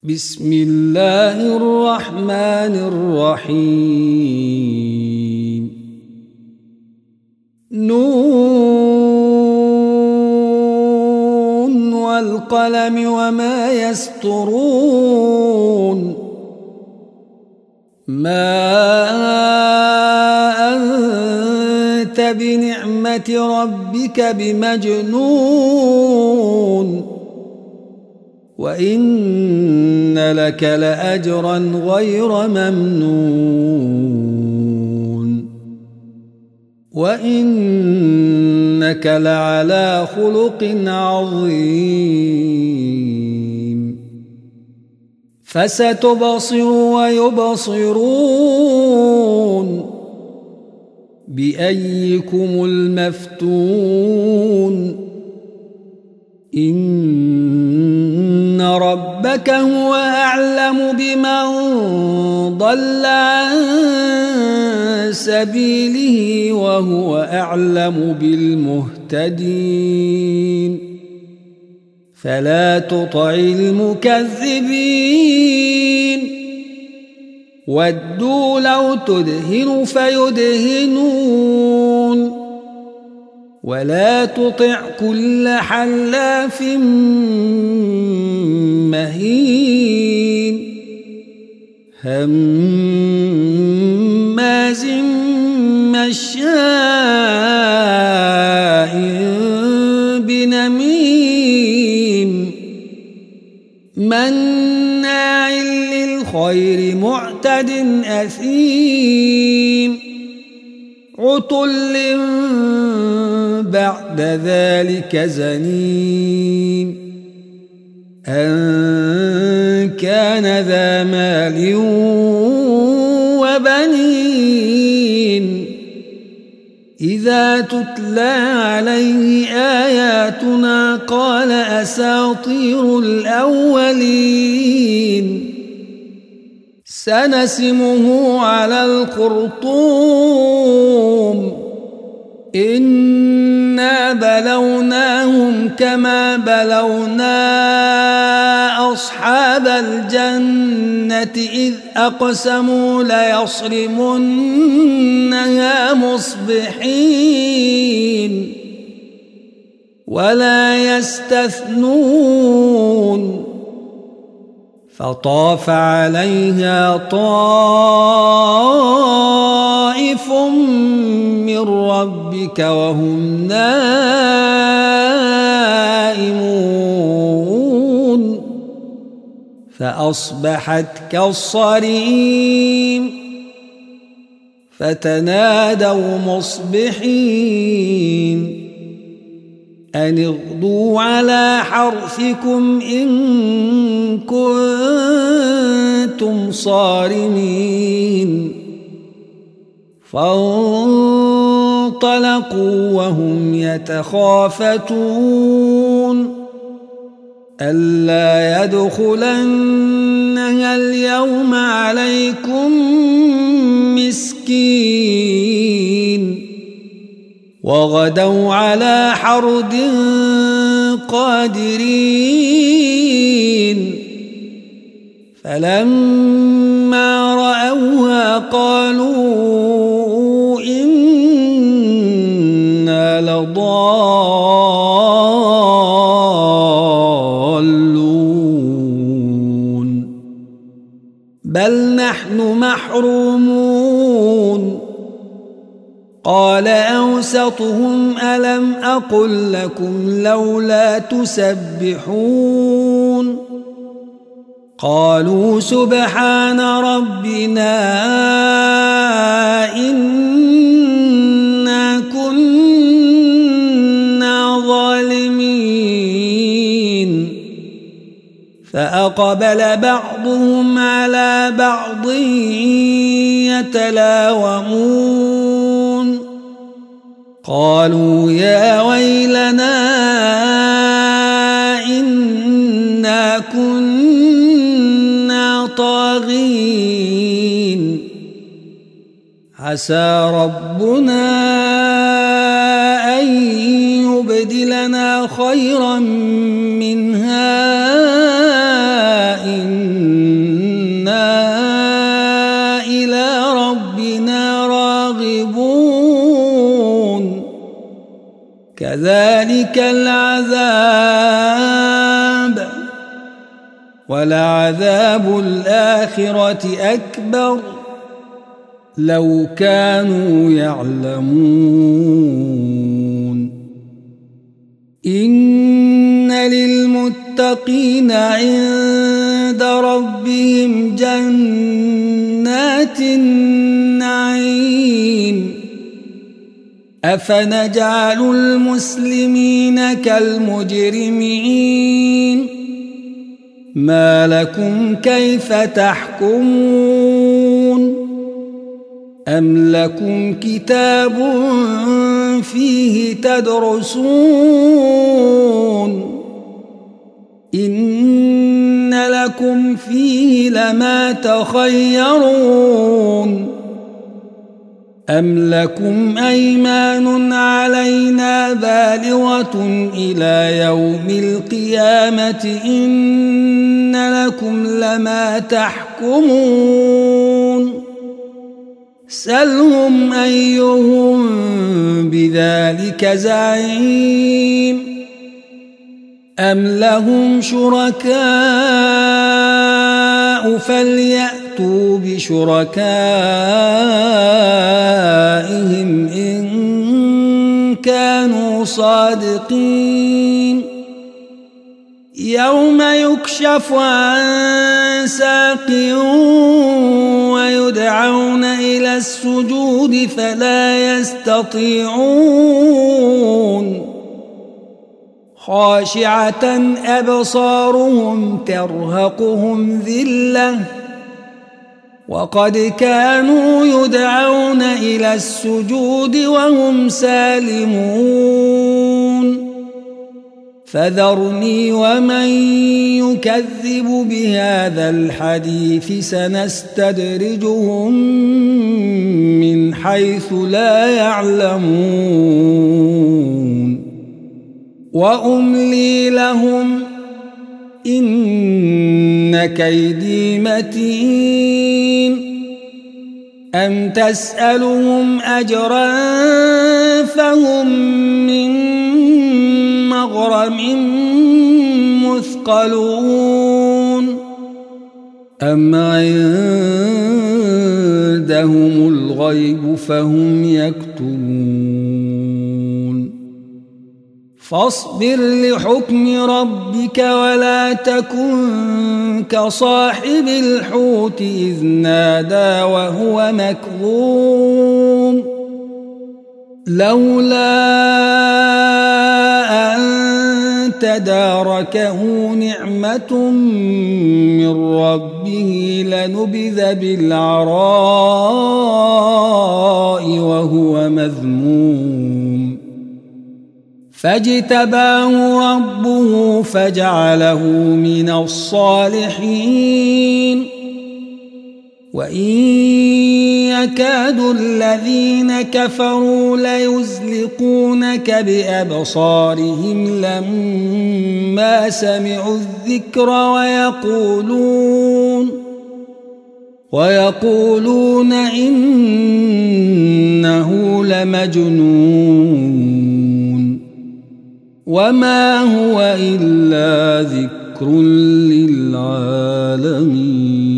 بسم الله الرحمن الرحيم نون والقلم وما يسطرون ما أنت بنعمة ربك بمجنون وإن لك لأجرا غير ممنون وإنك لعلى خلق عظيم فستبصر ويبصرون بأيكم المفتون إن ربك هو أعلم بمن ضل عن سبيله وهو أعلم بالمهتدين فلا تطع المكذبين ودوا لو تدهن فيدهنون ولا تطع كل حلاف مهين هماز مشاء بنميم مناع للخير معتد أثيم عتل بعد ذلك زنيم أن كان ذا مال وبنين إذا تتلى عليه آياتنا قال أساطير الأولين سنسمه على الخرطوم إنا بلوناهم كما بلونا أصحاب الجنة إذ أقسموا ليصرمنها مصبحين ولا يستثنون فطاف عليها طائف من ربك وهم نائمون فأصبحت كالصريم فتنادوا مصبحين أن اغدوا على حرثكم إن كنتم صارمين فانطلقوا وهم يتخافتون ألا يدخلنها اليوم عليكم مسكين وغدوا على حرد قادرين فلما رأوها قالوا إنا لضالون بل نحن محرومون قال أوسطهم ألم أقل لكم لولا تسبحون قالوا سبحان ربنا إنا كنا ظالمين فأقبل بعضهم على بعض يتلاومون قالوا يا ويلنا إنا كنا طاغين عسى ربنا أن يبدلنا خيرا منها إنا فذلك العذاب، ولعذاب الآخرة أكبر لو كانوا يعلمون. إن للمتقين عند ربهم جنات النعيم. أفنجعل المسلمين كالمجرمين؟ ما لكم كيف تحكمون؟ أم لكم كتاب فيه تدرسون؟ إن لكم فيه لما تخيرون. أم لكم أيمان علينا بالغة إلى يوم القيامة إن لكم لما تحكمون. سلهم أيهم بذلك زعيم. أم لهم شركاء فليأتوا بشركائهم إن كانوا صادقين. يوم يكشف عن ساق ويدعون إلى السجود فلا يستطيعون. خاشعة أبصارهم ترهقهم ذلة وقد كانوا يدعون إلى السجود وهم سالمون. فذرني ومن يكذب بهذا الحديث سنستدرجهم من حيث لا يعلمون وأملي لهم إن كيدي متين. أم تسألهم أجرا فهم من مغرم مثقلون أم عندهم الغيب فهم يكتبون. فاصبر لحكم ربك ولا تكن كصاحب الحوت إذ نادى وهو مكظوم لولا أن تداركه نعمة من ربه لنبذ بالعراء وهو مذموم فاجتباه ربه فجعله من الصالحين. وإن يكاد الذين كفروا ليزلقونك بأبصارهم لما سمعوا الذكر ويقولون إنه لمجنون وما هو إلا ذكر للعالمين.